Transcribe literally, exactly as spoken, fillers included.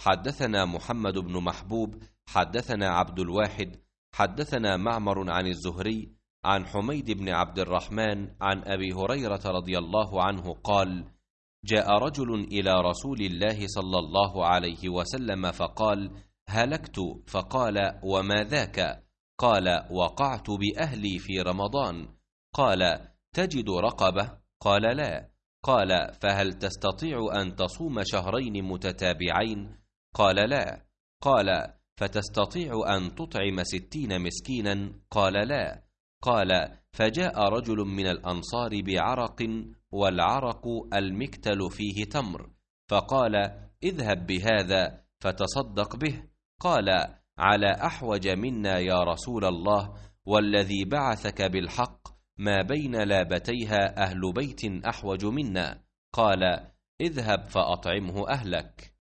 حدثنا محمد بن محبوب حدثنا عبد الواحد حدثنا معمر عن الزهري عن حميد بن عبد الرحمن عن أبي هريرة رضي الله عنه قال: جاء رجل إلى رسول الله صلى الله عليه وسلم فقال: هلكت. فقال: وما ذاك؟ قال: وقعت بأهلي في رمضان. قال: تجد رقبة؟ قال: لا. قال: فهل تستطيع أن تصوم شهرين متتابعين؟ قال: لا. قال: فتستطيع أن تطعم ستين مسكينا؟ قال: لا. قال: فجاء رجل من الأنصار بعرق، والعرق المكتل فيه تمر، فقال: اذهب بهذا فتصدق به. قال: على أحوج منا يا رسول الله، والذي بعثك بالحق ما بين لابتيها أهل بيت أحوج منا. قال: اذهب فأطعمه أهلك.